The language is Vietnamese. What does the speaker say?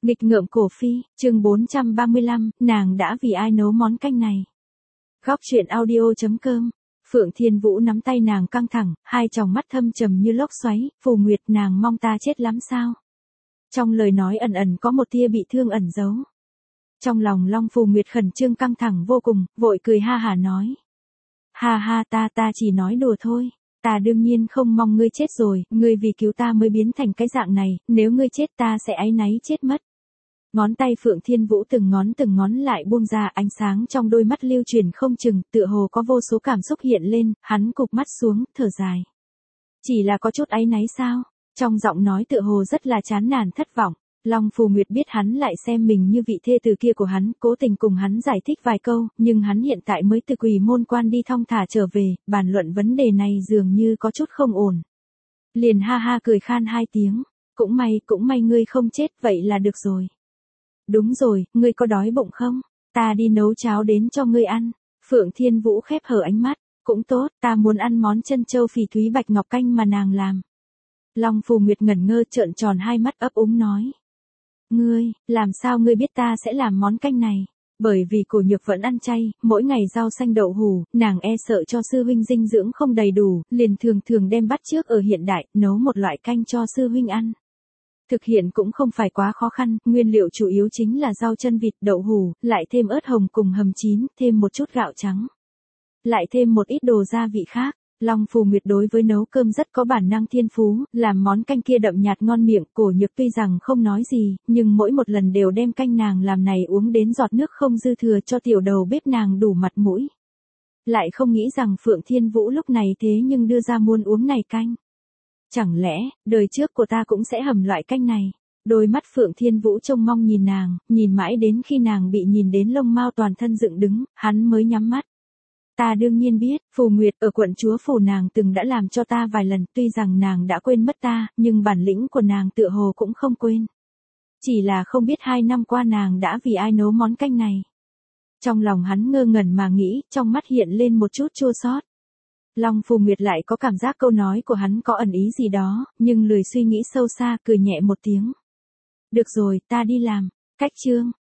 Nghịch ngợm cổ phi, chương 435, nàng đã vì ai nấu món canh này. Góc truyện audio.com. Phượng Thiên Vũ nắm tay nàng căng thẳng, hai tròng mắt thâm trầm như lốc xoáy. Phù Nguyệt, nàng mong ta chết lắm sao? Trong lời nói ẩn ẩn có một tia bị thương ẩn giấu. Trong lòng Long Phù Nguyệt khẩn trương căng thẳng vô cùng, vội cười ha hả nói. Ha ha, ta chỉ nói đùa thôi. Ta đương nhiên không mong ngươi chết rồi, ngươi vì cứu ta mới biến thành cái dạng này, nếu ngươi chết ta sẽ áy náy chết mất. Ngón tay Phượng Thiên Vũ từng ngón lại buông ra, ánh sáng trong đôi mắt lưu chuyển không chừng, tựa hồ có vô số cảm xúc hiện lên, hắn cụp mắt xuống, thở dài. Chỉ là có chút áy náy sao? Trong giọng nói tựa hồ rất là chán nản thất vọng. Long Phù Nguyệt biết hắn lại xem mình như vị thê tử kia của hắn, cố tình cùng hắn giải thích vài câu, nhưng hắn hiện tại mới từ Quỷ Môn Quan đi thong thả trở về, bàn luận vấn đề này dường như có chút không ổn. Liền ha ha cười khan hai tiếng, cũng may ngươi không chết vậy là được rồi. Đúng rồi, ngươi có đói bụng không? Ta đi nấu cháo đến cho ngươi ăn. Phượng Thiên Vũ khép hờ ánh mắt, cũng tốt, ta muốn ăn món chân châu phỉ thúy bạch ngọc canh mà nàng làm. Long Phù Nguyệt ngẩn ngơ trợn tròn hai mắt ấp úng nói. Ngươi, làm sao ngươi biết ta sẽ làm món canh này? Bởi vì Cổ Nhược vẫn ăn chay, mỗi ngày rau xanh đậu hủ, nàng e sợ cho sư huynh dinh dưỡng không đầy đủ, liền thường đem bắt chước ở hiện đại, nấu một loại canh cho sư huynh ăn. Thực hiện cũng không phải quá khó khăn, nguyên liệu chủ yếu chính là rau chân vịt, đậu hủ, lại thêm ớt hồng cùng hầm chín, thêm một chút gạo trắng. Lại thêm một ít đồ gia vị khác. Long Phù Nguyệt đối với nấu cơm rất có bản năng thiên phú, làm món canh kia đậm nhạt ngon miệng. Cổ Nhược tuy rằng không nói gì, nhưng mỗi một lần đều đem canh nàng làm này uống đến giọt nước không dư thừa cho tiểu đầu bếp nàng đủ mặt mũi. Lại không nghĩ rằng Phượng Thiên Vũ lúc này thế nhưng đưa ra muốn uống này canh. Chẳng lẽ, đời trước của ta cũng sẽ hầm loại canh này? Đôi mắt Phượng Thiên Vũ trông mong nhìn nàng, nhìn mãi đến khi nàng bị nhìn đến lông mao toàn thân dựng đứng, hắn mới nhắm mắt. Ta đương nhiên biết, Phù Nguyệt ở quận chúa phủ nàng từng đã làm cho ta vài lần, tuy rằng nàng đã quên mất ta, nhưng bản lĩnh của nàng tựa hồ cũng không quên. Chỉ là không biết 2 năm qua nàng đã vì ai nấu món canh này. Trong lòng hắn ngơ ngẩn mà nghĩ, trong mắt hiện lên một chút chua xót. Long Phù Nguyệt lại có cảm giác câu nói của hắn có ẩn ý gì đó, nhưng lười suy nghĩ sâu xa, cười nhẹ một tiếng. Được rồi, ta đi làm. Cách chương.